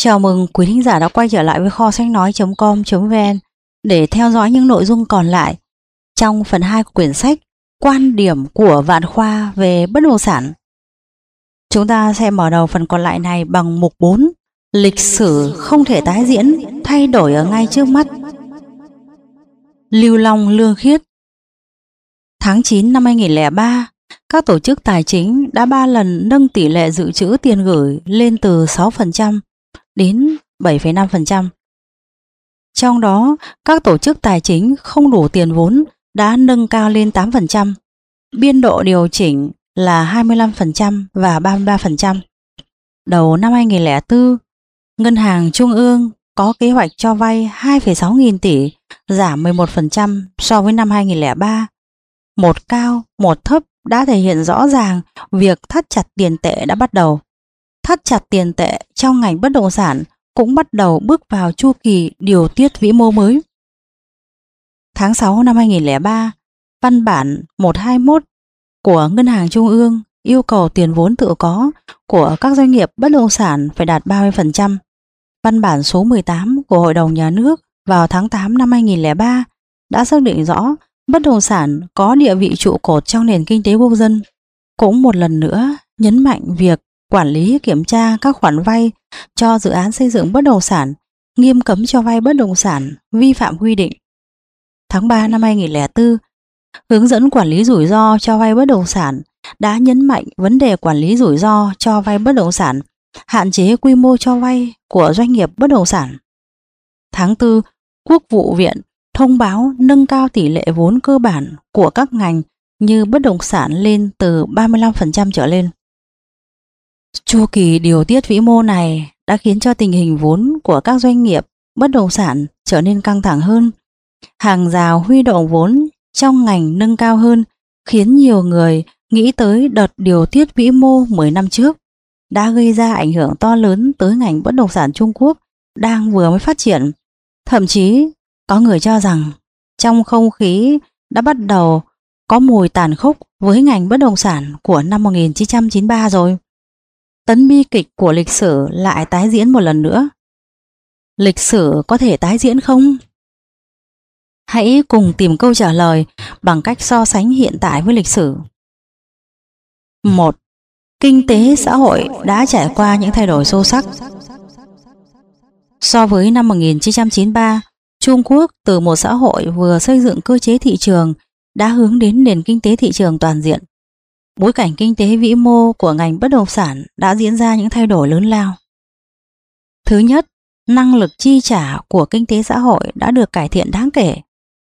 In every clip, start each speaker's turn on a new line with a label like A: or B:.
A: Chào mừng quý thính giả đã quay trở lại với kho sách nói.com.vn để theo dõi những nội dung còn lại trong phần 2 của quyển sách Quan điểm của Vạn Khoa về bất động sản. Chúng ta sẽ mở đầu phần còn lại này bằng mục 4: Lịch sử không thể tái diễn, thay đổi ở ngay trước mắt. Lưu Long Lương Khiết. Tháng 9 năm 2003, các tổ chức tài chính đã 3 lần nâng tỷ lệ dự trữ tiền gửi lên từ 6% đến 7,5%. Trong đó, các tổ chức tài chính không đủ tiền vốn đã nâng cao lên 8%, biên độ điều chỉnh là 25% và 33%. Đầu năm 2004, Ngân hàng Trung ương có kế hoạch cho vay 2,6 nghìn tỷ, giảm 11% so với năm 2003. Một cao, một thấp đã thể hiện rõ ràng việc thắt chặt tiền tệ đã bắt đầu. Thắt chặt tiền tệ trong ngành bất động sản cũng bắt đầu bước vào chu kỳ điều tiết vĩ mô mới. Tháng 6 năm 2003, văn bản 121 của Ngân hàng Trung ương yêu cầu tiền vốn tự có của các doanh nghiệp bất động sản phải đạt 30%. Văn bản số 18 của Hội đồng Nhà nước vào tháng 8 năm 2003 đã xác định rõ bất động sản có địa vị trụ cột trong nền kinh tế quốc dân. Cũng một lần nữa nhấn mạnh việc quản lý kiểm tra các khoản vay cho dự án xây dựng bất động sản, nghiêm cấm cho vay bất động sản vi phạm quy định. Tháng 3 năm 2004, hướng dẫn quản lý rủi ro cho vay bất động sản đã nhấn mạnh vấn đề quản lý rủi ro cho vay bất động sản, hạn chế quy mô cho vay của doanh nghiệp bất động sản. Tháng 4, Quốc vụ viện thông báo nâng cao tỷ lệ vốn cơ bản của các ngành như bất động sản lên từ 35% trở lên. Chu kỳ điều tiết vĩ mô này đã khiến cho tình hình vốn của các doanh nghiệp bất động sản trở nên căng thẳng hơn. Hàng rào huy động vốn trong ngành nâng cao hơn, khiến nhiều người nghĩ tới đợt điều tiết vĩ mô 10 năm trước đã gây ra ảnh hưởng to lớn tới ngành bất động sản Trung Quốc đang vừa mới phát triển. Thậm chí có người cho rằng trong không khí đã bắt đầu có mùi tàn khốc với ngành bất động sản của năm 1993 rồi. Tấn bi kịch của lịch sử lại tái diễn một lần nữa. Lịch sử có thể tái diễn không? Hãy cùng tìm câu trả lời bằng cách so sánh hiện tại với lịch sử. 1. Kinh tế xã hội đã trải qua những thay đổi sâu sắc. So với năm 1993, Trung Quốc từ một xã hội vừa xây dựng cơ chế thị trường đã hướng đến nền kinh tế thị trường toàn diện. Bối cảnh kinh tế vĩ mô của ngành bất động sản đã diễn ra những thay đổi lớn lao. Thứ nhất, năng lực chi trả của kinh tế xã hội đã được cải thiện đáng kể.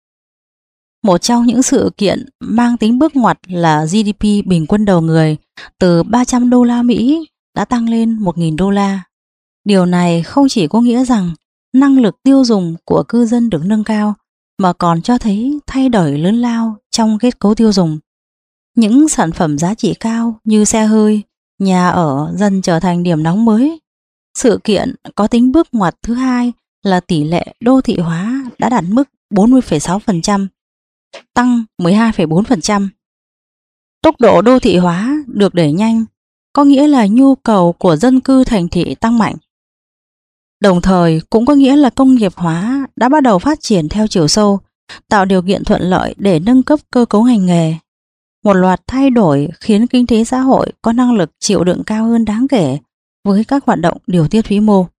A: Một trong những sự kiện mang tính bước ngoặt là GDP bình quân đầu người từ 300 đô la Mỹ đã tăng lên 1.000 đô la. Điều này không chỉ có nghĩa rằng năng lực tiêu dùng của cư dân được nâng cao, mà còn cho thấy thay đổi lớn lao trong kết cấu tiêu dùng. Những sản phẩm giá trị cao như xe hơi, nhà ở dần trở thành điểm nóng mới. Sự kiện có tính bước ngoặt thứ hai là tỷ lệ đô thị hóa đã đạt mức 40,6%, tăng 12,4%. Tốc độ đô thị hóa được đẩy nhanh, có nghĩa là nhu cầu của dân cư thành thị tăng mạnh. Đồng thời cũng có nghĩa là công nghiệp hóa đã bắt đầu phát triển theo chiều sâu, tạo điều kiện thuận lợi để nâng cấp cơ cấu ngành nghề. Một loạt thay đổi khiến kinh tế xã hội có năng lực chịu đựng cao hơn đáng kể với các hoạt động điều tiết vĩ mô.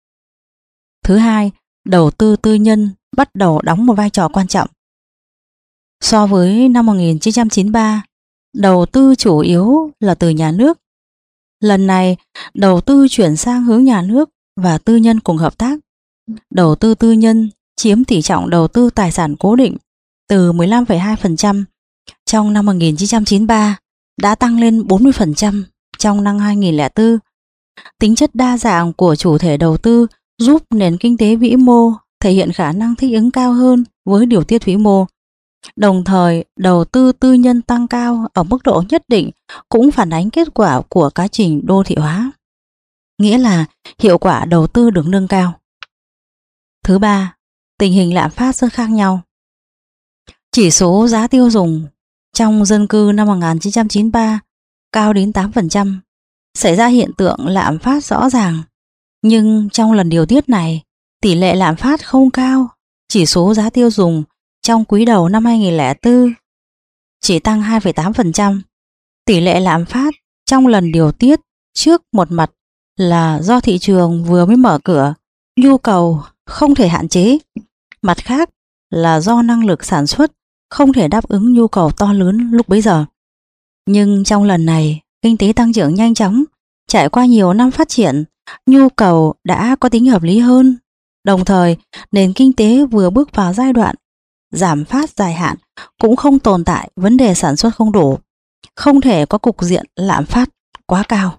A: Thứ hai, đầu tư tư nhân bắt đầu đóng một vai trò quan trọng. So với năm 1993, đầu tư chủ yếu là từ nhà nước. Lần này, đầu tư chuyển sang hướng nhà nước và tư nhân cùng hợp tác. Đầu tư tư nhân chiếm tỷ trọng đầu tư tài sản cố định từ 15,2% trong năm 1993 đã tăng lên 40% trong năm 2004. Tính chất đa dạng của chủ thể đầu tư giúp nền kinh tế vĩ mô thể hiện khả năng thích ứng cao hơn với điều tiết vĩ mô. Đồng thời, đầu tư tư nhân tăng cao ở mức độ nhất định cũng phản ánh kết quả của quá trình đô thị hóa, nghĩa là hiệu quả đầu tư được nâng cao. Thứ ba, tình hình lạm phát rất khác nhau. Chỉ số giá tiêu dùng trong dân cư năm 1993 cao đến 8%, xảy ra hiện tượng lạm phát rõ ràng. Nhưng trong lần điều tiết này, tỷ lệ lạm phát không cao, chỉ số giá tiêu dùng trong quý đầu năm 2004 chỉ tăng 2,8%. Tỷ lệ lạm phát trong lần điều tiết trước một mặt là do thị trường vừa mới mở cửa, nhu cầu không thể hạn chế, mặt khác là do năng lực sản xuất không thể đáp ứng nhu cầu to lớn lúc bấy giờ. Nhưng trong lần này, kinh tế tăng trưởng nhanh chóng, trải qua nhiều năm phát triển, nhu cầu đã có tính hợp lý hơn. Đồng thời, nền kinh tế vừa bước vào giai đoạn giảm phát dài hạn, cũng không tồn tại vấn đề sản xuất không đủ, không thể có cục diện lạm phát quá cao.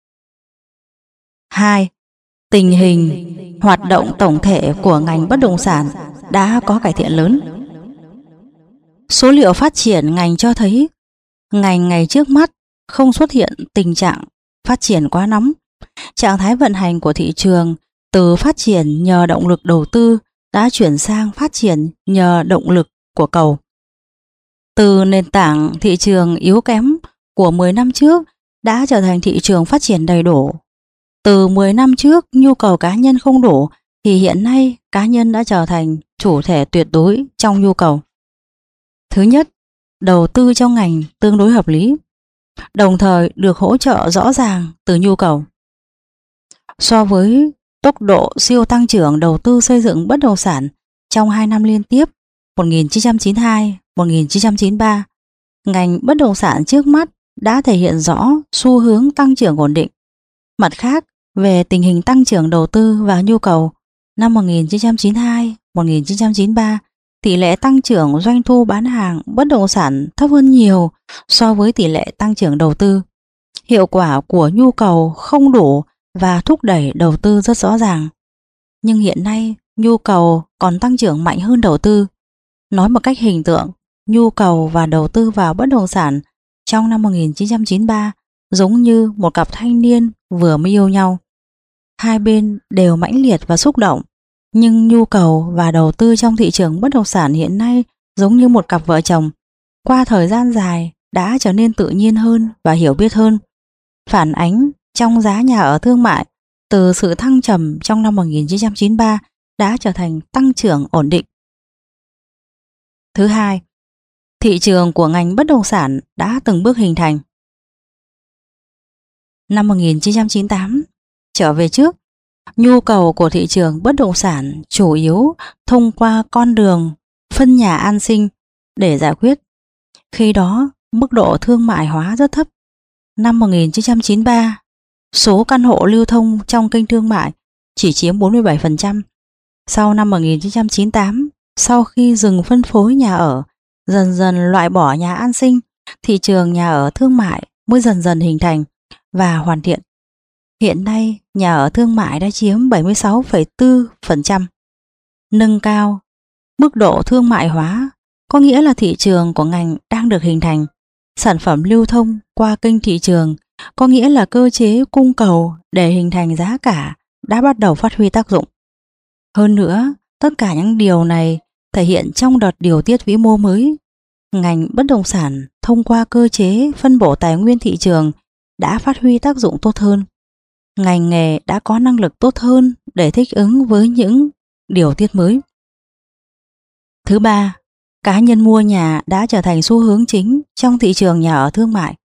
A: 2. Tình hình hoạt động tổng thể của ngành bất động sản đã có cải thiện lớn. Số liệu phát triển ngành cho thấy ngành ngày trước mắt không xuất hiện tình trạng phát triển quá nóng. Trạng thái vận hành của thị trường từ phát triển nhờ động lực đầu tư đã chuyển sang phát triển nhờ động lực của cầu. Từ nền tảng thị trường yếu kém của 10 năm trước đã trở thành thị trường phát triển đầy đủ. Từ 10 năm trước nhu cầu cá nhân không đủ thì hiện nay cá nhân đã trở thành chủ thể tuyệt đối trong nhu cầu. Thứ nhất, đầu tư trong ngành tương đối hợp lý, đồng thời được hỗ trợ rõ ràng từ nhu cầu. So với tốc độ siêu tăng trưởng đầu tư xây dựng bất động sản trong 2 năm liên tiếp 1992-1993, ngành bất động sản trước mắt đã thể hiện rõ xu hướng tăng trưởng ổn định. Mặt khác, về tình hình tăng trưởng đầu tư và nhu cầu, năm 1992-1993, tỷ lệ tăng trưởng doanh thu bán hàng bất động sản thấp hơn nhiều so với tỷ lệ tăng trưởng đầu tư. Hiệu quả của nhu cầu không đủ và thúc đẩy đầu tư rất rõ ràng. Nhưng hiện nay, nhu cầu còn tăng trưởng mạnh hơn đầu tư. Nói một cách hình tượng, nhu cầu và đầu tư vào bất động sản trong năm 1993 giống như một cặp thanh niên vừa mới yêu nhau. Hai bên đều mãnh liệt và xúc động, nhưng nhu cầu và đầu tư trong thị trường bất động sản hiện nay giống như một cặp vợ chồng, qua thời gian dài đã trở nên tự nhiên hơn và hiểu biết hơn, phản ánh trong giá nhà ở thương mại từ sự thăng trầm trong năm 1993 đã trở thành tăng trưởng ổn định. Thứ hai, thị trường của ngành bất động sản đã từng bước hình thành. Năm 1998 trở về trước, nhu cầu của thị trường bất động sản chủ yếu thông qua con đường phân nhà an sinh để giải quyết. Khi đó, mức độ thương mại hóa rất thấp. Năm 1993, số căn hộ lưu thông trong kênh thương mại chỉ chiếm 47%. Sau năm 1998, sau khi dừng phân phối nhà ở, dần dần loại bỏ nhà an sinh, thị trường nhà ở thương mại mới dần dần hình thành và hoàn thiện. Hiện nay, nhà ở thương mại đã chiếm 76,4%. Nâng cao mức độ thương mại hóa có nghĩa là thị trường của ngành đang được hình thành. Sản phẩm lưu thông qua kênh thị trường có nghĩa là cơ chế cung cầu để hình thành giá cả đã bắt đầu phát huy tác dụng. Hơn nữa, tất cả những điều này thể hiện trong đợt điều tiết vĩ mô mới. Ngành bất động sản thông qua cơ chế phân bổ tài nguyên thị trường đã phát huy tác dụng tốt hơn. Ngành nghề đã có năng lực tốt hơn để thích ứng với những điều tiết mới. Thứ ba, cá nhân mua nhà đã trở thành xu hướng chính trong thị trường nhà ở thương mại.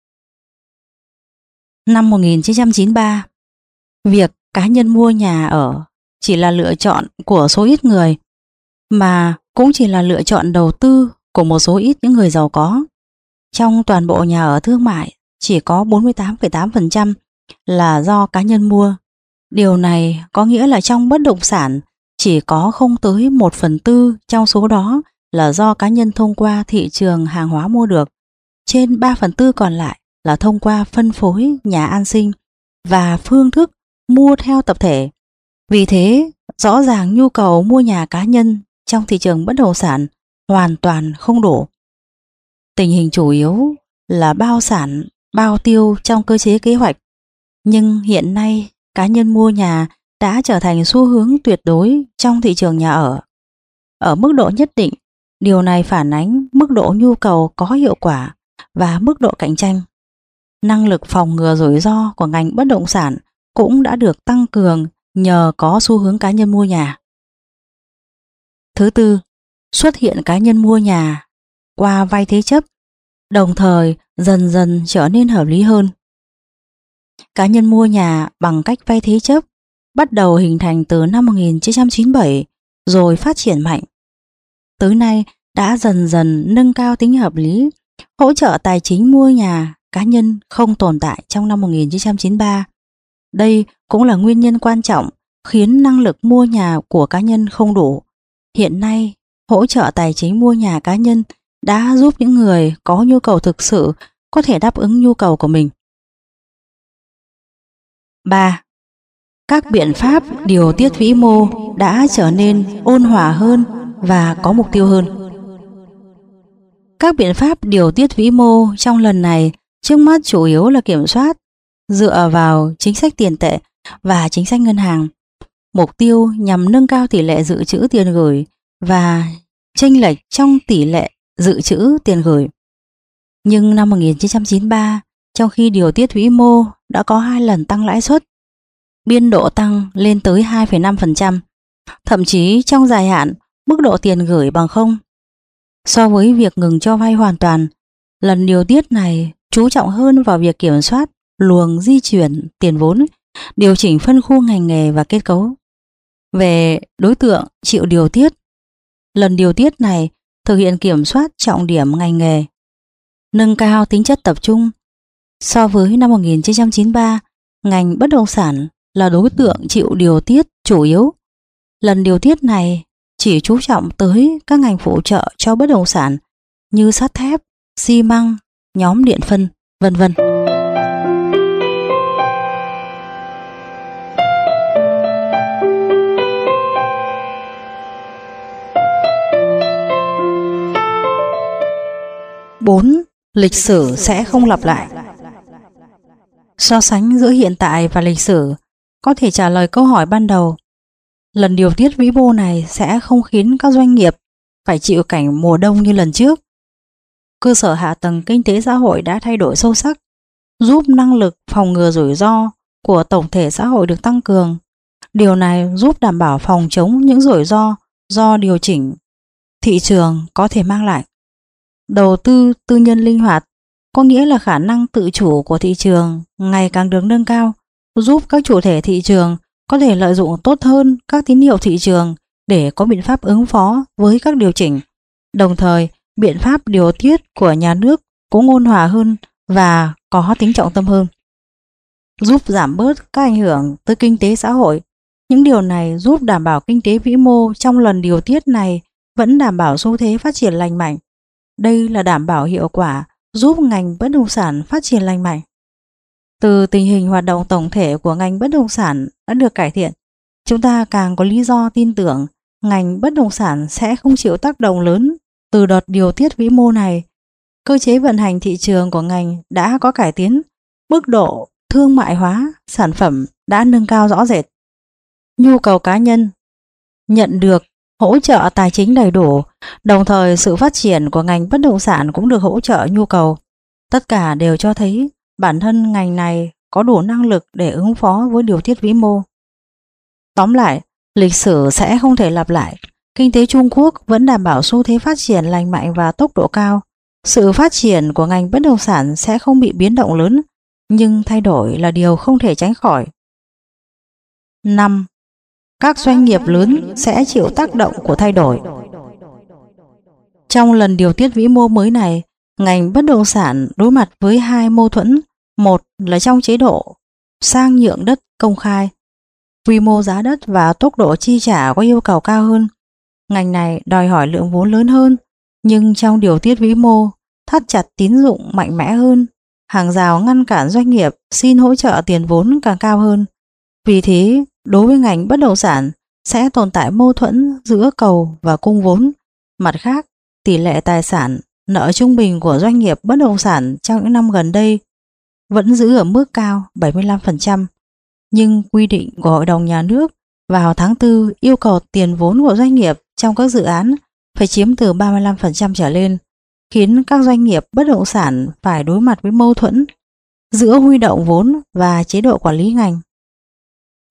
A: Năm 1993, việc cá nhân mua nhà ở chỉ là lựa chọn của số ít người, mà cũng chỉ là lựa chọn đầu tư của một số ít những người giàu có. Trong toàn bộ nhà ở thương mại, chỉ có 48,8% là do cá nhân mua. Điều này có nghĩa là trong bất động sản chỉ có không tới 1/4 trong số đó là do cá nhân thông qua thị trường hàng hóa mua được. Trên 3/4 còn lại là thông qua phân phối nhà an sinh và phương thức mua theo tập thể. Vì thế, rõ ràng nhu cầu mua nhà cá nhân trong thị trường bất động sản hoàn toàn không đủ. Tình hình chủ yếu là bao sản, bao tiêu trong cơ chế kế hoạch. Nhưng hiện nay, cá nhân mua nhà đã trở thành xu hướng tuyệt đối trong thị trường nhà ở. Ở mức độ nhất định, điều này phản ánh mức độ nhu cầu có hiệu quả và mức độ cạnh tranh. Năng lực phòng ngừa rủi ro của ngành bất động sản cũng đã được tăng cường nhờ có xu hướng cá nhân mua nhà. Thứ tư, xuất hiện cá nhân mua nhà qua vay thế chấp, đồng thời dần dần trở nên hợp lý hơn. Cá nhân mua nhà bằng cách vay thế chấp bắt đầu hình thành từ năm 1997 rồi phát triển mạnh. Tới nay đã dần dần nâng cao tính hợp lý. Hỗ trợ tài chính mua nhà cá nhân không tồn tại trong năm 1993. Đây cũng là nguyên nhân quan trọng khiến năng lực mua nhà của cá nhân không đủ. Hiện nay, hỗ trợ tài chính mua nhà cá nhân đã giúp những người có nhu cầu thực sự có thể đáp ứng nhu cầu của mình. 3. Các biện pháp điều tiết vĩ mô đã trở nên ôn hòa hơn và có mục tiêu hơn. Các biện pháp điều tiết vĩ mô trong lần này trước mắt chủ yếu là kiểm soát, dựa vào chính sách tiền tệ và chính sách ngân hàng. Mục tiêu nhằm nâng cao tỷ lệ dự trữ tiền gửi và chênh lệch trong tỷ lệ dự trữ tiền gửi. Nhưng năm 1993, trong khi điều tiết vĩ mô đã có 2 lần tăng lãi suất, biên độ tăng lên tới 2,5%, thậm chí trong dài hạn mức độ tiền gửi bằng không. So với việc ngừng cho vay hoàn toàn, lần điều tiết này chú trọng hơn vào việc kiểm soát luồng di chuyển tiền vốn, điều chỉnh phân khu ngành nghề và kết cấu. Về đối tượng chịu điều tiết, lần điều tiết này thực hiện kiểm soát trọng điểm ngành nghề, nâng cao tính chất tập trung. So với năm 1993, ngành bất động sản là đối tượng chịu điều tiết chủ yếu. Lần điều tiết này chỉ chú trọng tới các ngành phụ trợ cho bất động sản như sắt thép, xi măng, nhóm điện phân, vân vân. Bốn, lịch sử sẽ không lặp lại. So sánh giữa hiện tại và lịch sử có thể trả lời câu hỏi ban đầu. Lần điều tiết vĩ mô này sẽ không khiến các doanh nghiệp phải chịu cảnh mùa đông như lần trước. Cơ sở hạ tầng kinh tế xã hội đã thay đổi sâu sắc, giúp năng lực phòng ngừa rủi ro của tổng thể xã hội được tăng cường. Điều này giúp đảm bảo phòng chống những rủi ro do điều chỉnh thị trường có thể mang lại. Đầu tư tư nhân linh hoạt có nghĩa là khả năng tự chủ của thị trường ngày càng được nâng cao, giúp các chủ thể thị trường có thể lợi dụng tốt hơn các tín hiệu thị trường để có biện pháp ứng phó với các điều chỉnh. Đồng thời, biện pháp điều tiết của nhà nước cũng ôn hòa hơn và có tính trọng tâm hơn, giúp giảm bớt các ảnh hưởng tới kinh tế xã hội. Những điều này giúp đảm bảo kinh tế vĩ mô trong lần điều tiết này vẫn đảm bảo xu thế phát triển lành mạnh. Đây là đảm bảo hiệu quả giúp ngành bất động sản phát triển lành mạnh. Từ tình hình hoạt động tổng thể của ngành bất động sản đã được cải thiện, chúng ta càng có lý do tin tưởng ngành bất động sản sẽ không chịu tác động lớn từ đợt điều tiết vĩ mô này. Cơ chế vận hành thị trường của ngành đã có cải tiến, mức độ thương mại hóa sản phẩm đã nâng cao rõ rệt. Nhu cầu cá nhân nhận được hỗ trợ tài chính đầy đủ, đồng thời sự phát triển của ngành bất động sản cũng được hỗ trợ nhu cầu. Tất cả đều cho thấy bản thân ngành này có đủ năng lực để ứng phó với điều tiết vĩ mô. Tóm lại, lịch sử sẽ không thể lặp lại. Kinh tế Trung Quốc vẫn đảm bảo xu thế phát triển lành mạnh và tốc độ cao. Sự phát triển của ngành bất động sản sẽ không bị biến động lớn, nhưng thay đổi là điều không thể tránh khỏi. 5. Các doanh nghiệp lớn sẽ chịu tác động của thay đổi. Trong lần điều tiết vĩ mô mới này, ngành bất động sản đối mặt với 2 mâu thuẫn. Một là trong chế độ sang nhượng đất công khai, quy mô giá đất và tốc độ chi trả có yêu cầu cao hơn. Ngành này đòi hỏi lượng vốn lớn hơn, nhưng trong điều tiết vĩ mô, thắt chặt tín dụng mạnh mẽ hơn, hàng rào ngăn cản doanh nghiệp xin hỗ trợ tiền vốn càng cao hơn. Vì thế, đối với ngành bất động sản sẽ tồn tại mâu thuẫn giữa cầu và cung vốn. Mặt khác, tỷ lệ tài sản nợ trung bình của doanh nghiệp bất động sản trong những năm gần đây vẫn giữ ở mức cao 75%, nhưng quy định của Hội đồng Nhà nước vào tháng 4 yêu cầu tiền vốn của doanh nghiệp trong các dự án phải chiếm từ 35% trở lên, khiến các doanh nghiệp bất động sản phải đối mặt với mâu thuẫn giữa huy động vốn và chế độ quản lý ngành.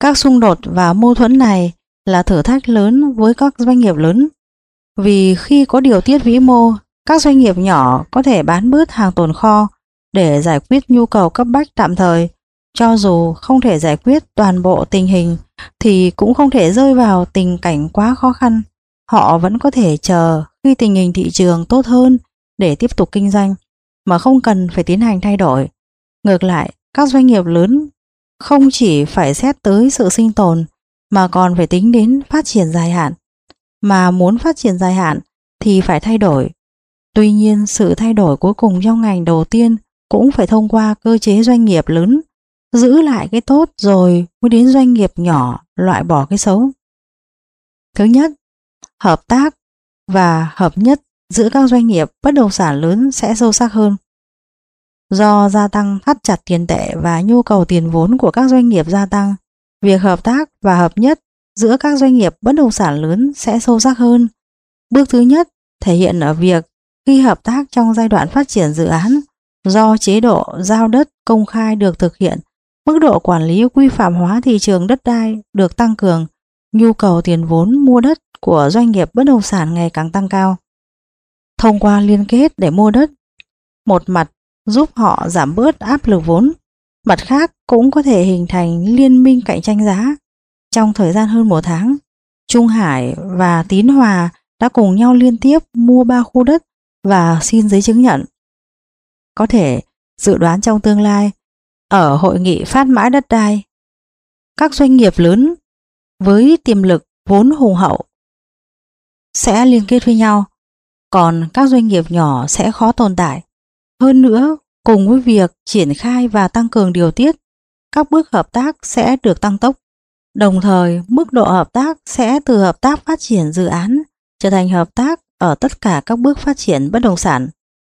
A: Các xung đột và mâu thuẫn này là thử thách lớn với các doanh nghiệp lớn. Vì khi có điều tiết vĩ mô, các doanh nghiệp nhỏ có thể bán bớt hàng tồn kho để giải quyết nhu cầu cấp bách tạm thời. Cho dù không thể giải quyết toàn bộ tình hình thì cũng không thể rơi vào tình cảnh quá khó khăn. Họ vẫn có thể chờ khi tình hình thị trường tốt hơn để tiếp tục kinh doanh, mà không cần phải tiến hành thay đổi. Ngược lại, các doanh nghiệp lớn không chỉ phải xét tới sự sinh tồn mà còn phải tính đến phát triển dài hạn. Mà muốn phát triển dài hạn thì phải thay đổi. Tuy nhiên, sự thay đổi cuối cùng trong ngành đầu tiên cũng phải thông qua cơ chế doanh nghiệp lớn, giữ lại cái tốt rồi mới đến doanh nghiệp nhỏ loại bỏ cái xấu. Thứ nhất, hợp tác và hợp nhất giữa các doanh nghiệp bất động sản lớn sẽ sâu sắc hơn. Do gia tăng thắt chặt tiền tệ và nhu cầu tiền vốn của các doanh nghiệp gia tăng, việc hợp tác và hợp nhất giữa các doanh nghiệp bất động sản lớn sẽ sâu sắc hơn. Bước thứ nhất thể hiện ở việc khi hợp tác trong giai đoạn phát triển dự án, do chế độ giao đất công khai được thực hiện, mức độ quản lý quy phạm hóa thị trường đất đai được tăng cường, nhu cầu tiền vốn mua đất của doanh nghiệp bất động sản ngày càng tăng cao. Thông qua liên kết để mua đất, một mặt giúp họ giảm bớt áp lực vốn, mặt khác cũng có thể hình thành liên minh cạnh tranh giá. Trong thời gian hơn 1 tháng, Trung Hải và Tín Hòa đã cùng nhau liên tiếp mua 3 khu đất và xin giấy chứng nhận. Có thể dự đoán trong tương lai, ở hội nghị phát mãi đất đai, các doanh nghiệp lớn với tiềm lực vốn hùng hậu sẽ liên kết với nhau, còn các doanh nghiệp nhỏ sẽ khó tồn tại. Hơn nữa, cùng với việc triển khai và tăng cường điều tiết, các bước hợp tác sẽ được tăng tốc. Đồng thời, mức độ hợp tác sẽ từ hợp tác phát triển dự án trở thành hợp tác ở tất cả các bước phát triển bất động sản.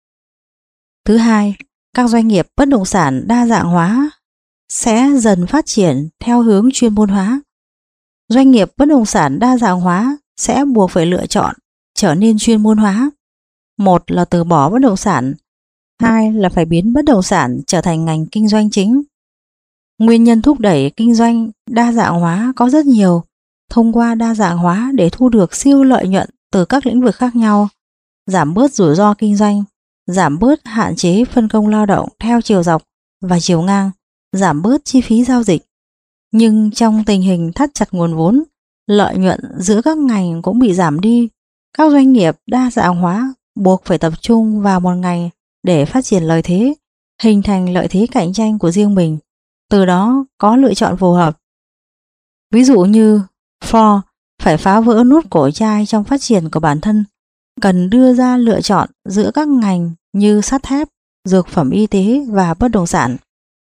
A: Thứ hai, các doanh nghiệp bất động sản đa dạng hóa sẽ dần phát triển theo hướng chuyên môn hóa. Doanh nghiệp bất động sản đa dạng hóa sẽ buộc phải lựa chọn trở nên chuyên môn hóa. Một là từ bỏ bất động sản, hai là phải biến bất động sản trở thành ngành kinh doanh chính. Nguyên nhân thúc đẩy kinh doanh đa dạng hóa có rất nhiều. Thông qua đa dạng hóa để thu được siêu lợi nhuận từ các lĩnh vực khác nhau, giảm bớt rủi ro kinh doanh, giảm bớt hạn chế phân công lao động theo chiều dọc và chiều ngang, giảm bớt chi phí giao dịch. Nhưng trong tình hình thắt chặt nguồn vốn, lợi nhuận giữa các ngành cũng bị giảm đi. Các doanh nghiệp đa dạng hóa buộc phải tập trung vào một ngành để phát triển lợi thế, hình thành lợi thế cạnh tranh của riêng mình, từ đó có lựa chọn phù hợp. Ví dụ như Ford phải phá vỡ nút cổ chai trong phát triển của bản thân, cần đưa ra lựa chọn giữa các ngành như sắt thép, dược phẩm y tế và bất động sản.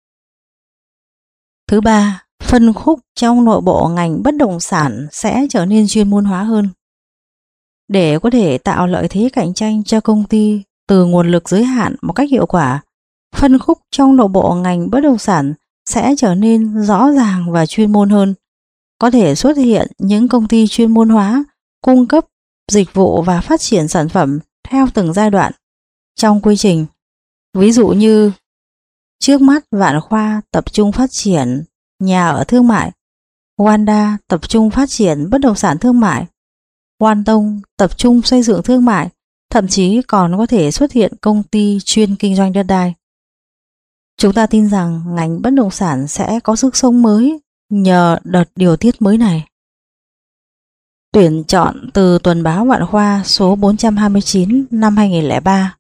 A: Thứ ba, phân khúc trong nội bộ ngành bất động sản sẽ trở nên chuyên môn hóa hơn. Để có thể tạo lợi thế cạnh tranh cho công ty từ nguồn lực giới hạn một cách hiệu quả, phân khúc trong nội bộ ngành bất động sản sẽ trở nên rõ ràng và chuyên môn hơn. Có thể xuất hiện những công ty chuyên môn hóa, cung cấp dịch vụ và phát triển sản phẩm theo từng giai đoạn trong quy trình. Ví dụ như trước mắt Vạn Khoa tập trung phát triển nhà ở thương mại, Wanda tập trung phát triển bất động sản thương mại, Quan Tông tập trung xây dựng thương mại, thậm chí còn có thể xuất hiện công ty chuyên kinh doanh đất đai. Chúng ta tin rằng ngành bất động sản sẽ có sức sống mới nhờ đợt điều tiết mới này. Tuyển chọn từ tuần báo Vạn Khoa số 429 năm 2003.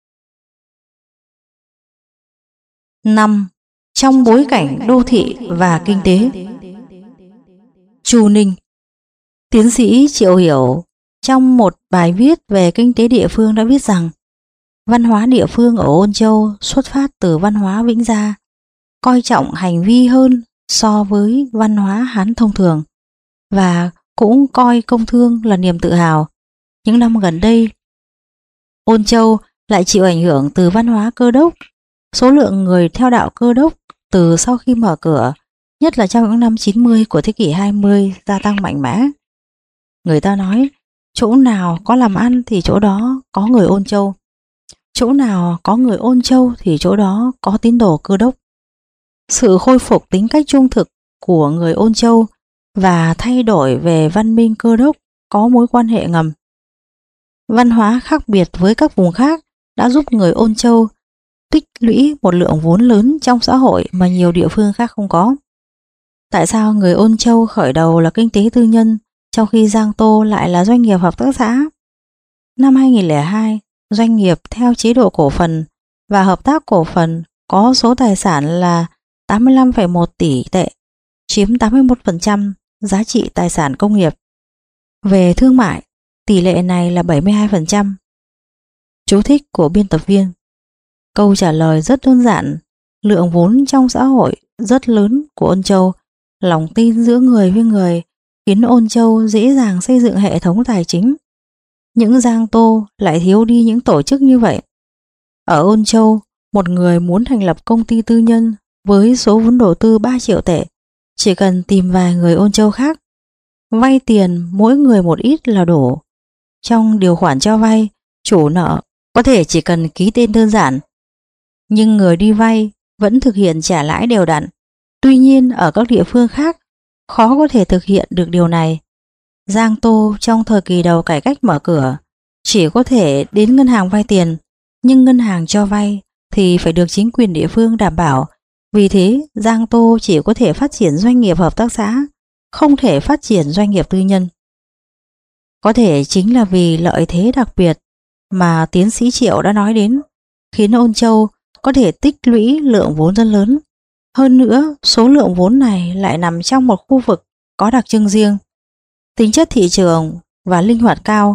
A: 5. Trong bối cảnh đô thị và kinh tế. Chu Ninh. Tiến sĩ Triệu Hiểu trong một bài viết về kinh tế địa phương đã viết rằng văn hóa địa phương ở Ôn Châu xuất phát từ văn hóa Vĩnh Gia, coi trọng hành vi hơn so với văn hóa Hán thông thường, và cũng coi công thương là niềm tự hào. Những năm gần đây, Ôn Châu lại chịu ảnh hưởng từ văn hóa Cơ đốc. Số lượng người theo đạo Cơ đốc từ sau khi mở cửa, nhất là trong những năm 90 của thế kỷ 20, gia tăng mạnh mẽ. Người ta nói, chỗ nào có làm ăn thì chỗ đó có người Ôn Châu. Chỗ nào có người Ôn Châu thì chỗ đó có tín đồ Cơ đốc. Sự khôi phục tính cách trung thực của người Ôn Châu và thay đổi về văn minh Cơ đốc có mối quan hệ ngầm. Văn hóa khác biệt với các vùng khác đã giúp người Ôn Châu tích lũy một lượng vốn lớn trong xã hội mà nhiều địa phương khác không có. Tại sao người Ôn Châu khởi đầu là kinh tế tư nhân trong khi Giang Tô lại là doanh nghiệp hợp tác xã? Năm 2002, doanh nghiệp theo chế độ cổ phần và hợp tác cổ phần có số tài sản là 85,1 tỷ tệ, chiếm 81% giá trị tài sản công nghiệp. Về thương mại, tỷ lệ này là 72%. Chú thích của biên tập viên. Câu trả lời rất đơn giản, lượng vốn trong xã hội rất lớn của Ôn Châu, lòng tin giữa người với người khiến Ôn Châu dễ dàng xây dựng hệ thống tài chính. Những Giang Tô lại thiếu đi những tổ chức như vậy. Ở Ôn Châu, một người muốn thành lập công ty tư nhân với số vốn đầu tư 3 triệu tệ, chỉ cần tìm vài người Ôn Châu khác, vay tiền mỗi người một ít là đủ. Trong điều khoản cho vay, chủ nợ có thể chỉ cần ký tên đơn giản, nhưng người đi vay vẫn thực hiện trả lãi đều đặn. Tuy nhiên ở các địa phương khác khó có thể thực hiện được điều này. Giang Tô trong thời kỳ đầu cải cách mở cửa chỉ có thể đến ngân hàng vay tiền, nhưng ngân hàng cho vay thì phải được chính quyền địa phương đảm bảo. Vì thế Giang Tô chỉ có thể phát triển doanh nghiệp hợp tác xã, không thể phát triển doanh nghiệp tư nhân. Có thể chính là vì lợi thế đặc biệt mà tiến sĩ Triệu đã nói đến, khiến Ôn Châu có thể tích lũy lượng vốn rất lớn. Hơn nữa, số lượng vốn này lại nằm trong một khu vực có đặc trưng riêng, tính chất thị trường và linh hoạt cao.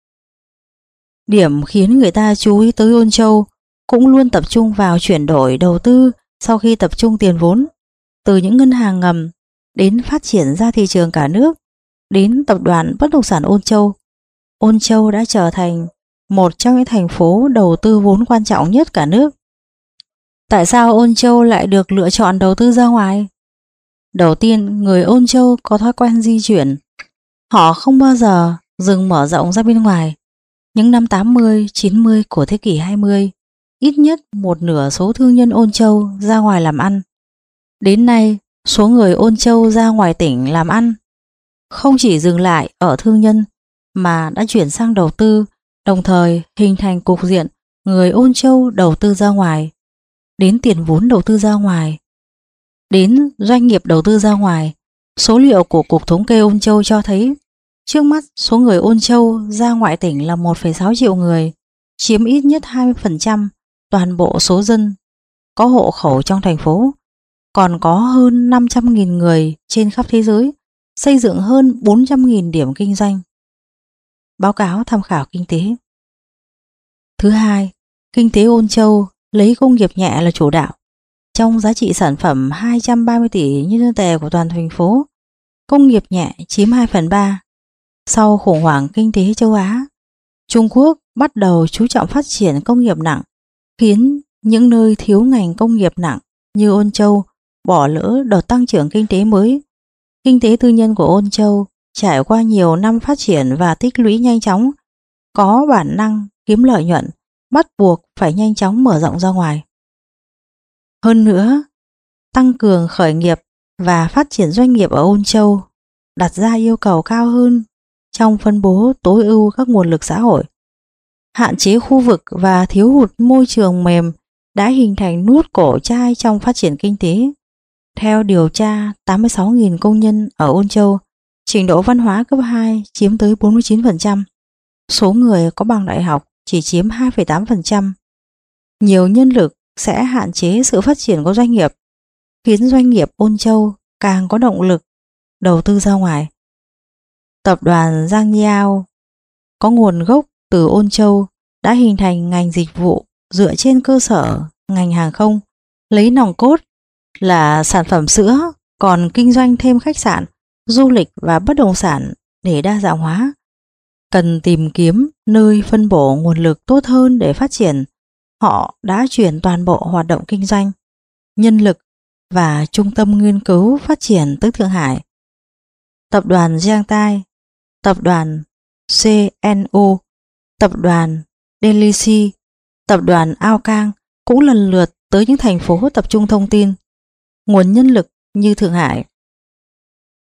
A: Điểm khiến người ta chú ý tới Ôn Châu cũng luôn tập trung vào chuyển đổi đầu tư sau khi tập trung tiền vốn, từ những ngân hàng ngầm đến phát triển ra thị trường cả nước, đến tập đoàn bất động sản Ôn Châu. Ôn Châu đã trở thành một trong những thành phố đầu tư vốn quan trọng nhất cả nước. Tại sao Ôn Châu lại được lựa chọn đầu tư ra ngoài? Đầu tiên, người Ôn Châu có thói quen di chuyển. Họ không bao giờ dừng mở rộng ra bên ngoài. Những năm 80, 90 của thế kỷ 20, ít nhất một nửa số thương nhân Ôn Châu ra ngoài làm ăn. Đến nay, số người Ôn Châu ra ngoài tỉnh làm ăn không chỉ dừng lại ở thương nhân mà đã chuyển sang đầu tư, đồng thời hình thành cục diện người Ôn Châu đầu tư ra ngoài, đến tiền vốn đầu tư ra ngoài, đến doanh nghiệp đầu tư ra ngoài. Số liệu của Cục Thống kê Ôn Châu cho thấy trước mắt số người Ôn Châu ra ngoại tỉnh là 1,6 triệu người, chiếm ít nhất 20% toàn bộ số dân có hộ khẩu trong thành phố. Còn có hơn 500.000 người trên khắp thế giới, xây dựng hơn 400.000 điểm kinh doanh. Báo cáo tham khảo kinh tế. Thứ hai, kinh tế Ôn Châu lấy công nghiệp nhẹ là chủ đạo. Trong giá trị sản phẩm 230 tỷ nhân dân tệ của toàn thành phố, công nghiệp nhẹ chiếm 2/3. Sau khủng hoảng kinh tế châu Á, Trung Quốc bắt đầu chú trọng phát triển công nghiệp nặng, khiến những nơi thiếu ngành công nghiệp nặng như Ôn Châu bỏ lỡ đợt tăng trưởng kinh tế mới. Kinh tế tư nhân của Ôn Châu trải qua nhiều năm phát triển và tích lũy nhanh chóng, có bản năng kiếm lợi nhuận, bắt buộc phải nhanh chóng mở rộng ra ngoài. Hơn nữa, tăng cường khởi nghiệp và phát triển doanh nghiệp ở Ôn Châu đặt ra yêu cầu cao hơn trong phân bố tối ưu các nguồn lực xã hội. Hạn chế khu vực và thiếu hụt môi trường mềm đã hình thành nút cổ chai trong phát triển kinh tế. Theo điều tra 86.000 công nhân ở Ôn Châu, trình độ văn hóa cấp 2 chiếm tới 49%. Số người có bằng đại học chỉ chiếm 2,8%. Nhiều nhân lực sẽ hạn chế sự phát triển của doanh nghiệp, khiến doanh nghiệp Ôn Châu càng có động lực đầu tư ra ngoài. Tập đoàn Giang Nhiao có nguồn gốc từ Ôn Châu đã hình thành ngành dịch vụ dựa trên cơ sở ngành hàng không, lấy nòng cốt là sản phẩm sữa, còn kinh doanh thêm khách sạn, du lịch và bất động sản để đa dạng hóa. Cần tìm kiếm nơi phân bổ nguồn lực tốt hơn để phát triển. Họ đã chuyển toàn bộ hoạt động kinh doanh, nhân lực và trung tâm nghiên cứu phát triển tới Thượng Hải. Tập đoàn Giang Tai, tập đoàn CNO, tập đoàn Delisi, tập đoàn Ao Cang cũng lần lượt tới những thành phố tập trung thông tin. Nguồn nhân lực như Thượng Hải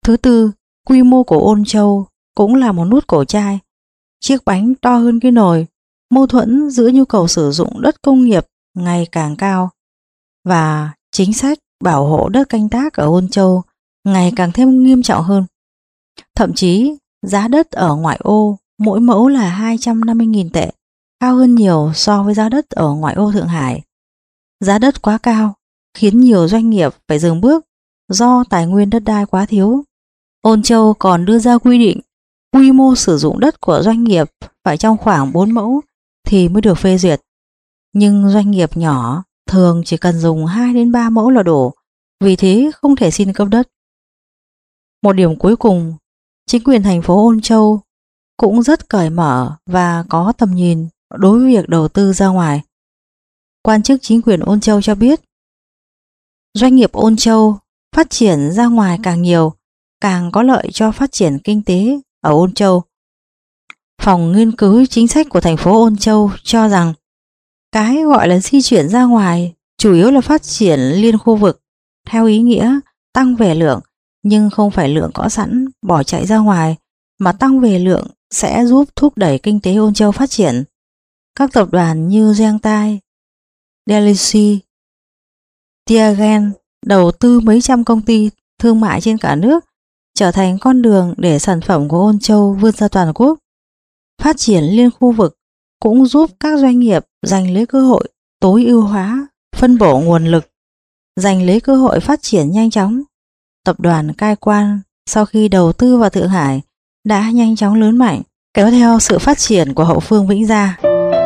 A: Thứ tư, quy mô của Ôn Châu cũng là một nút cổ chai. Chiếc bánh to hơn cái nồi, mâu thuẫn giữa nhu cầu sử dụng đất công nghiệp ngày càng cao và chính sách bảo hộ đất canh tác ở Ôn Châu ngày càng thêm nghiêm trọng hơn. Thậm chí giá đất ở ngoại ô mỗi mẫu là 250.000 tệ, cao hơn nhiều so với giá đất ở ngoại ô Thượng Hải. Giá đất quá cao khiến nhiều doanh nghiệp phải dừng bước do tài nguyên đất đai quá thiếu. Ôn Châu còn đưa ra quy định quy mô sử dụng đất của doanh nghiệp phải trong khoảng 4 mẫu thì mới được phê duyệt. Nhưng doanh nghiệp nhỏ thường chỉ cần dùng 2 đến 3 mẫu là đủ, vì thế không thể xin cấp đất. Một điểm cuối cùng, chính quyền thành phố Ôn Châu cũng rất cởi mở và có tầm nhìn đối với việc đầu tư ra ngoài. Quan chức chính quyền Ôn Châu cho biết, doanh nghiệp Ôn Châu phát triển ra ngoài càng nhiều, càng có lợi cho phát triển kinh tế ở Ôn Châu. Phòng nghiên cứu chính sách của thành phố Ôn Châu cho rằng cái gọi là di chuyển ra ngoài chủ yếu là phát triển liên khu vực, theo ý nghĩa tăng về lượng, nhưng không phải lượng có sẵn bỏ chạy ra ngoài, mà tăng về lượng sẽ giúp thúc đẩy kinh tế Ôn Châu phát triển. Các tập đoàn như Giang-Tai, Delixi, Tiagen đầu tư mấy trăm công ty thương mại trên cả nước, trở thành con đường để sản phẩm của Ôn Châu vươn ra toàn quốc. Phát triển liên khu vực cũng giúp các doanh nghiệp giành lấy cơ hội tối ưu hóa, phân bổ nguồn lực, giành lấy cơ hội phát triển nhanh chóng. Tập đoàn Cai Quan sau khi đầu tư vào Thượng Hải đã nhanh chóng lớn mạnh, kéo theo sự phát triển của hậu phương Vĩnh Gia.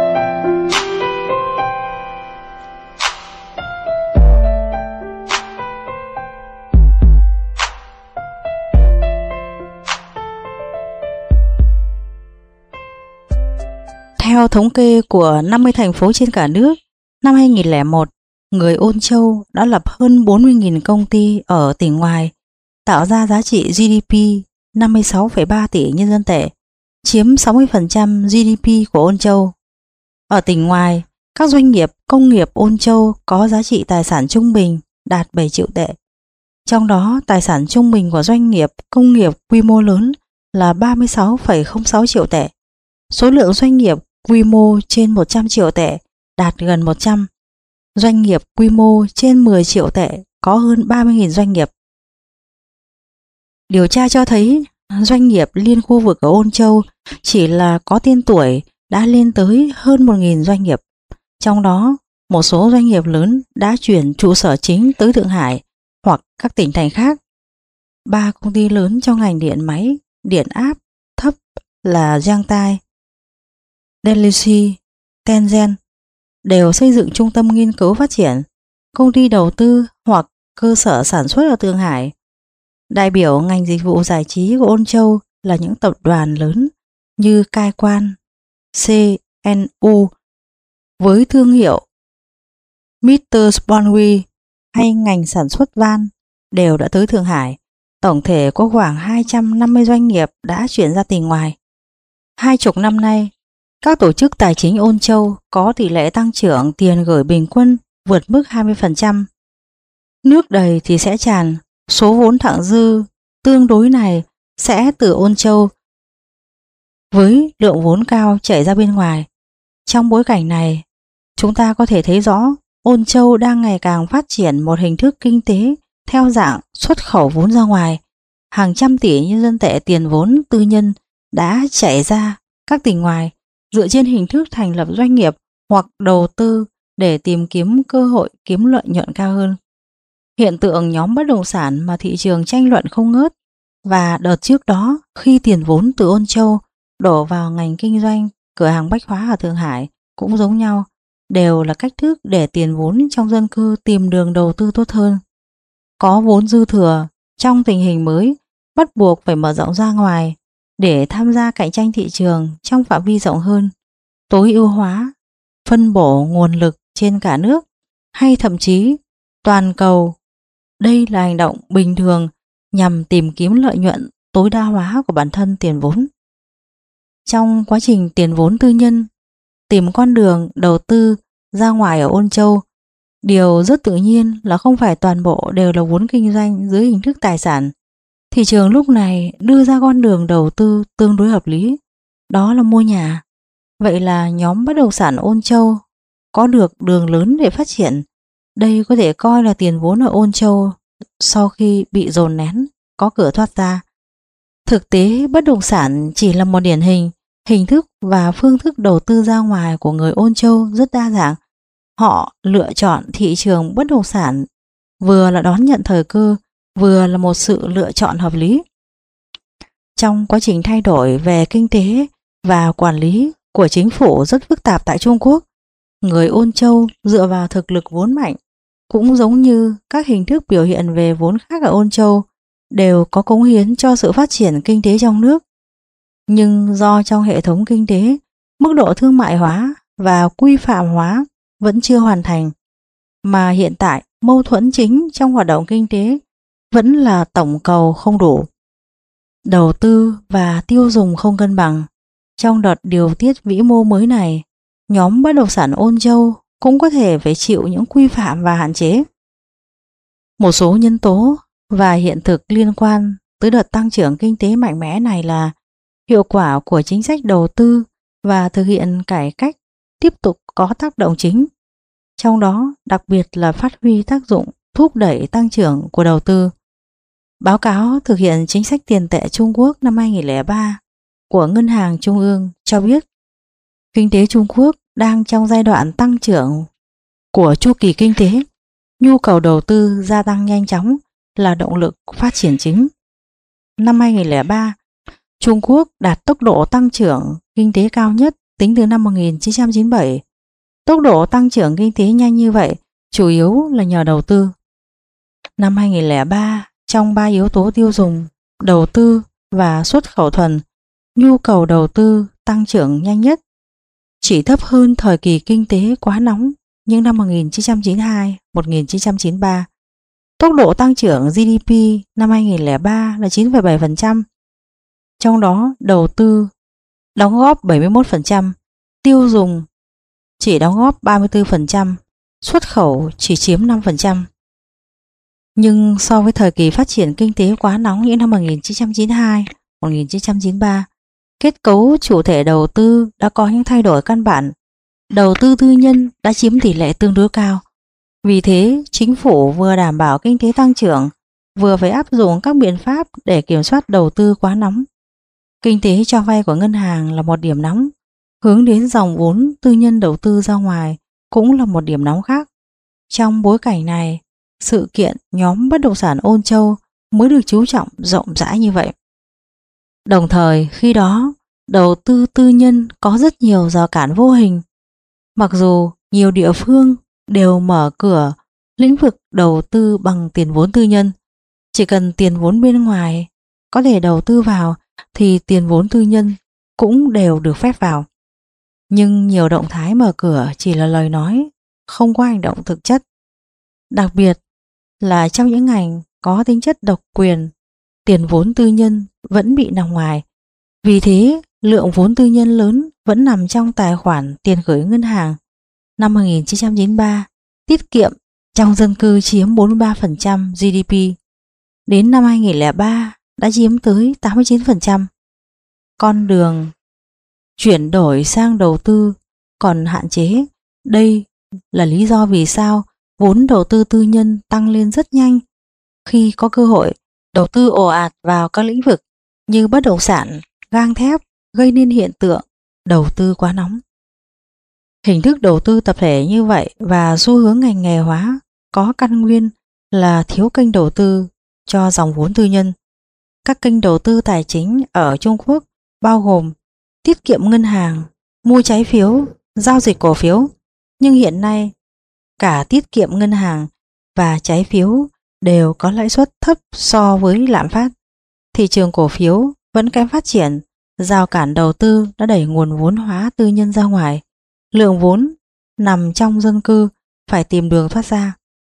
A: Theo thống kê của 50 thành phố trên cả nước, năm 2001, người Ôn Châu đã lập hơn 40.000 công ty ở tỉnh ngoài, tạo ra giá trị GDP 56,3 tỷ nhân dân tệ, chiếm 60% GDP của Ôn Châu. Ở tỉnh ngoài, các doanh nghiệp công nghiệp Ôn Châu có giá trị tài sản trung bình đạt 7 triệu tệ. Trong đó, tài sản trung bình của doanh nghiệp công nghiệp quy mô lớn là 36,06 triệu tệ. Số lượng doanh nghiệp quy mô trên 100 triệu tệ đạt gần 100. Doanh nghiệp quy mô trên 10 triệu tệ có hơn 30.000 doanh nghiệp. Điều tra cho thấy doanh nghiệp liên khu vực ở Ôn Châu chỉ là có tên tuổi đã lên tới hơn 1.000 doanh nghiệp. Trong đó, một số doanh nghiệp lớn đã chuyển trụ sở chính tới Thượng Hải hoặc các tỉnh thành khác. 3 công ty lớn trong ngành điện máy, điện áp thấp là Giang-Tai, Delixi, Tengen đều xây dựng trung tâm nghiên cứu phát triển, công ty đầu tư hoặc cơ sở sản xuất ở Thượng Hải. Đại biểu ngành dịch vụ giải trí của Ôn Châu là những tập đoàn lớn như Cai Quan, CNU với thương hiệu Mr. Sponwy hay ngành sản xuất van đều đã tới Thượng Hải. Tổng thể có khoảng 250 doanh nghiệp đã chuyển ra tỉnh ngoài. 20 năm nay, các tổ chức tài chính Ôn Châu có tỷ lệ tăng trưởng tiền gửi bình quân vượt mức 20%. Nước đầy thì sẽ tràn, số vốn thặng dư tương đối này sẽ từ Ôn Châu với lượng vốn cao chảy ra bên ngoài. Trong bối cảnh này, chúng ta có thể thấy rõ Ôn Châu đang ngày càng phát triển một hình thức kinh tế theo dạng xuất khẩu vốn ra ngoài. Hàng trăm tỷ nhân dân tệ tiền vốn tư nhân đã chảy ra các tỉnh ngoài dựa trên hình thức thành lập doanh nghiệp hoặc đầu tư để tìm kiếm cơ hội kiếm lợi nhuận cao hơn. Hiện tượng nhóm bất động sản mà thị trường tranh luận không ngớt, và đợt trước đó khi tiền vốn từ Ôn Châu đổ vào ngành kinh doanh cửa hàng bách hóa ở Thượng Hải cũng giống nhau, đều là cách thức để tiền vốn trong dân cư tìm đường đầu tư tốt hơn. Có vốn dư thừa trong tình hình mới bắt buộc phải mở rộng ra ngoài để tham gia cạnh tranh thị trường trong phạm vi rộng hơn, tối ưu hóa, phân bổ nguồn lực trên cả nước hay thậm chí toàn cầu. Đây là hành động bình thường nhằm tìm kiếm lợi nhuận tối đa hóa của bản thân tiền vốn. Trong quá trình tiền vốn tư nhân tìm con đường đầu tư ra ngoài ở Ôn Châu, điều rất tự nhiên là không phải toàn bộ đều là vốn kinh doanh dưới hình thức tài sản. Thị trường lúc này đưa ra con đường đầu tư tương đối hợp lý, đó là mua nhà. Vậy là nhóm bất động sản Ôn Châu có được đường lớn để phát triển. Đây có thể coi là tiền vốn ở Ôn Châu sau khi bị dồn nén, có cửa thoát ra. Thực tế, bất động sản chỉ là một điển hình, hình thức và phương thức đầu tư ra ngoài của người Ôn Châu rất đa dạng. Họ lựa chọn thị trường bất động sản vừa là đón nhận thời cơ, vừa là một sự lựa chọn hợp lý. Trong quá trình thay đổi về kinh tế và quản lý của chính phủ rất phức tạp tại Trung Quốc, người Ôn Châu dựa vào thực lực vốn mạnh, cũng giống như các hình thức biểu hiện về vốn khác ở Ôn Châu, đều có cống hiến cho sự phát triển kinh tế trong nước. Nhưng do trong hệ thống kinh tế, mức độ thương mại hóa và quy phạm hóa vẫn chưa hoàn thành, mà hiện tại mâu thuẫn chính trong hoạt động kinh tế vẫn là tổng cầu không đủ, đầu tư và tiêu dùng không cân bằng. Trong đợt điều tiết vĩ mô mới này, nhóm bất động sản Ôn Châu cũng có thể phải chịu những quy phạm và hạn chế. Một số nhân tố và hiện thực liên quan tới đợt tăng trưởng kinh tế mạnh mẽ này là hiệu quả của chính sách đầu tư và thực hiện cải cách tiếp tục có tác động chính, trong đó đặc biệt là phát huy tác dụng thúc đẩy tăng trưởng của đầu tư. Báo cáo thực hiện chính sách tiền tệ Trung Quốc năm 2003 của Ngân hàng Trung ương cho biết, kinh tế Trung Quốc đang trong giai đoạn tăng trưởng của chu kỳ kinh tế, nhu cầu đầu tư gia tăng nhanh chóng là động lực phát triển chính. Năm 2003, Trung Quốc đạt tốc độ tăng trưởng kinh tế cao nhất tính từ năm 1997. Tốc độ tăng trưởng kinh tế nhanh như vậy chủ yếu là nhờ đầu tư. Năm 2003, trong 3 yếu tố tiêu dùng, đầu tư và xuất khẩu thuần, nhu cầu đầu tư tăng trưởng nhanh nhất. Chỉ thấp hơn thời kỳ kinh tế quá nóng nhưng năm 1992-1993. Tốc độ tăng trưởng GDP năm 2003 là 9,7%, trong đó đầu tư đóng góp 71%, tiêu dùng chỉ đóng góp 34%, xuất khẩu chỉ chiếm 5%. Nhưng so với thời kỳ phát triển kinh tế quá nóng như năm 1992-1993, kết cấu chủ thể đầu tư đã có những thay đổi căn bản. Đầu tư tư nhân đã chiếm tỷ lệ tương đối cao. Vì thế, chính phủ vừa đảm bảo kinh tế tăng trưởng, vừa phải áp dụng các biện pháp để kiểm soát đầu tư quá nóng. Kinh tế cho vay của ngân hàng là một điểm nóng, hướng đến dòng vốn tư nhân đầu tư ra ngoài cũng là một điểm nóng khác. Trong bối cảnh này, sự kiện nhóm bất động sản Ôn Châu mới được chú trọng rộng rãi như vậy. Đồng thời, khi đó, đầu tư tư nhân có rất nhiều rào cản vô hình. Mặc dù nhiều địa phương đều mở cửa lĩnh vực đầu tư bằng tiền vốn tư nhân, chỉ cần tiền vốn bên ngoài có thể đầu tư vào thì tiền vốn tư nhân cũng đều được phép vào. Nhưng nhiều động thái mở cửa chỉ là lời nói, không có hành động thực chất. Đặc biệt là trong những ngành có tính chất độc quyền, tiền vốn tư nhân vẫn bị nằm ngoài. Vì thế, lượng vốn tư nhân lớn vẫn nằm trong tài khoản tiền gửi ngân hàng. Năm 1993, tiết kiệm trong dân cư chiếm 43% GDP. Đến năm 2003 đã chiếm tới 89%. Con đường chuyển đổi sang đầu tư còn hạn chế. Đây là lý do vì sao vốn đầu tư tư nhân tăng lên rất nhanh khi có cơ hội đầu tư ồ ạt vào các lĩnh vực như bất động sản, gang thép, gây nên hiện tượng đầu tư quá nóng. Hình thức đầu tư tập thể như vậy và xu hướng ngành nghề hóa có căn nguyên là thiếu kênh đầu tư cho dòng vốn tư nhân. Các kênh đầu tư tài chính ở Trung Quốc bao gồm tiết kiệm ngân hàng, mua trái phiếu, giao dịch cổ phiếu. Nhưng hiện nay, cả tiết kiệm ngân hàng và trái phiếu đều có lãi suất thấp so với lạm phát. Thị trường cổ phiếu vẫn kém phát triển, rào cản đầu tư đã đẩy nguồn vốn hóa tư nhân ra ngoài. Lượng vốn nằm trong dân cư phải tìm đường thoát ra.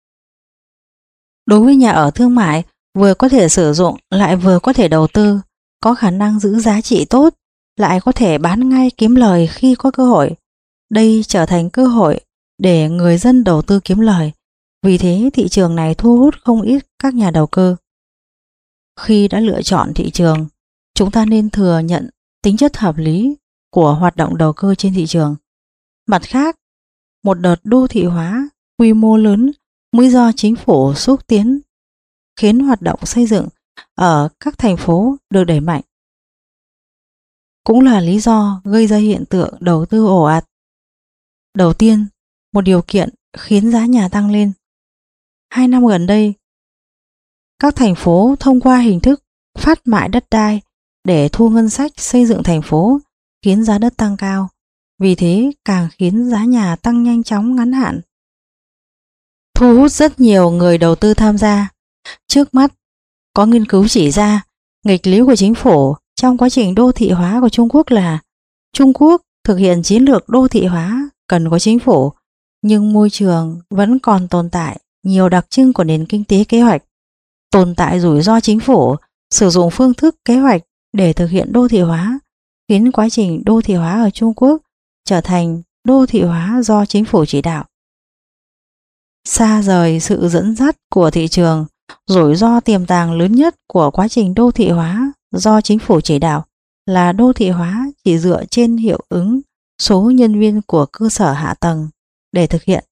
A: Đối với nhà ở thương mại, vừa có thể sử dụng lại vừa có thể đầu tư, có khả năng giữ giá trị tốt, lại có thể bán ngay kiếm lời khi có cơ hội. Đây trở thành cơ hội để người dân đầu tư kiếm lời. Vì thế thị trường này thu hút không ít các nhà đầu cơ. Khi đã lựa chọn thị trường, chúng ta nên thừa nhận tính chất hợp lý của hoạt động đầu cơ trên thị trường. Mặt khác, một đợt đô thị hóa quy mô lớn mới do chính phủ xúc tiến khiến hoạt động xây dựng ở các thành phố được đẩy mạnh. Cũng là lý do gây ra hiện tượng đầu tư ồ ạt. Đầu tiên, một điều kiện khiến giá nhà tăng lên. 2 năm gần đây, các thành phố thông qua hình thức phát mại đất đai để thu ngân sách xây dựng thành phố khiến giá đất tăng cao. Vì thế càng khiến giá nhà tăng nhanh chóng ngắn hạn, thu hút rất nhiều người đầu tư tham gia. Trước mắt, có nghiên cứu chỉ ra nghịch lý của chính phủ trong quá trình đô thị hóa của Trung Quốc là Trung Quốc thực hiện chiến lược đô thị hóa cần có chính phủ, nhưng môi trường vẫn còn tồn tại nhiều đặc trưng của nền kinh tế kế hoạch, tồn tại rủi ro chính phủ sử dụng phương thức kế hoạch để thực hiện đô thị hóa, khiến quá trình đô thị hóa ở Trung Quốc trở thành đô thị hóa do chính phủ chỉ đạo. Xa rời sự dẫn dắt của thị trường, rủi ro tiềm tàng lớn nhất của quá trình đô thị hóa do chính phủ chỉ đạo là đô thị hóa chỉ dựa trên hiệu ứng số nhân viên của cơ sở hạ tầng để thực hiện,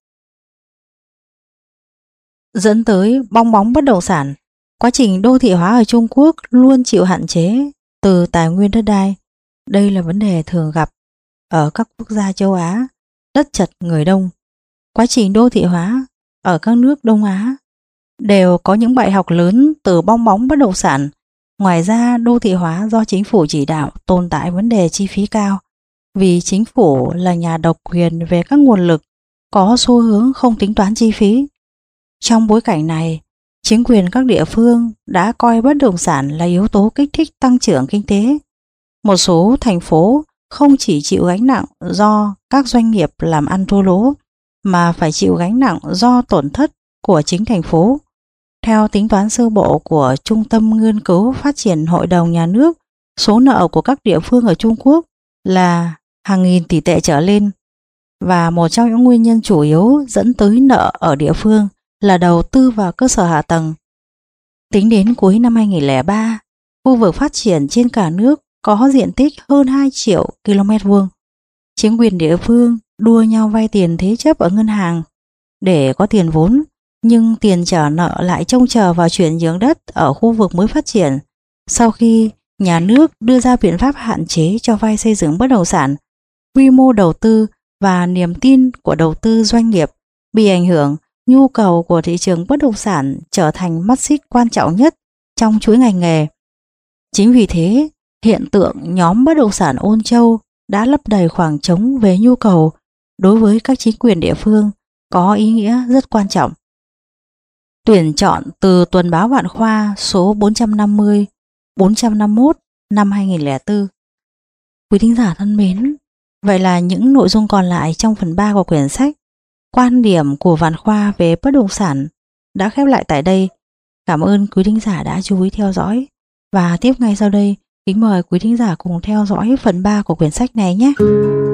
A: dẫn tới bong bóng bất động sản. Quá trình đô thị hóa ở Trung Quốc luôn chịu hạn chế từ tài nguyên đất đai. Đây là vấn đề thường gặp ở các quốc gia châu Á, đất chật người đông. Quá trình đô thị hóa ở các nước Đông Á đều có những bài học lớn từ bong bóng bất động sản. Ngoài ra, đô thị hóa do chính phủ chỉ đạo tồn tại vấn đề chi phí cao, vì chính phủ là nhà độc quyền về các nguồn lực, có xu hướng không tính toán chi phí. Trong bối cảnh này, chính quyền các địa phương đã coi bất động sản là yếu tố kích thích tăng trưởng kinh tế. Một số thành phố không chỉ chịu gánh nặng do các doanh nghiệp làm ăn thua lỗ, mà phải chịu gánh nặng do tổn thất của chính thành phố. Theo tính toán sơ bộ của Trung tâm Nghiên cứu Phát triển Hội đồng Nhà nước, số nợ của các địa phương ở Trung Quốc là hàng nghìn tỷ tệ trở lên, và một trong những nguyên nhân chủ yếu dẫn tới nợ ở địa phương là đầu tư vào cơ sở hạ tầng. Tính đến cuối năm 2003, khu vực phát triển trên cả nước có diện tích hơn 2 triệu km². Chính quyền địa phương đua nhau vay tiền thế chấp ở ngân hàng để có tiền vốn, nhưng tiền trả nợ lại trông chờ vào chuyển nhượng đất ở khu vực mới phát triển. Sau khi nhà nước đưa ra biện pháp hạn chế cho vay xây dựng bất động sản, quy mô đầu tư và niềm tin của đầu tư doanh nghiệp bị ảnh hưởng. Nhu cầu của thị trường bất động sản trở thành mắt xích quan trọng nhất trong chuỗi ngành nghề. Chính vì thế, hiện tượng nhóm bất động sản Ôn Châu đã lấp đầy khoảng trống về nhu cầu đối với các chính quyền địa phương, có ý nghĩa rất quan trọng. Tuyển chọn từ Tuần báo Vạn Khoa số 450-451 năm 2004. Quý thính giả thân mến, vậy là những nội dung còn lại trong phần 3 của quyển sách Quan điểm của Vạn Khoa về bất động sản đã khép lại tại đây. Cảm ơn quý thính giả đã chú ý theo dõi, và tiếp ngay sau đây kính mời quý thính giả cùng theo dõi phần 3 của quyển sách này nhé.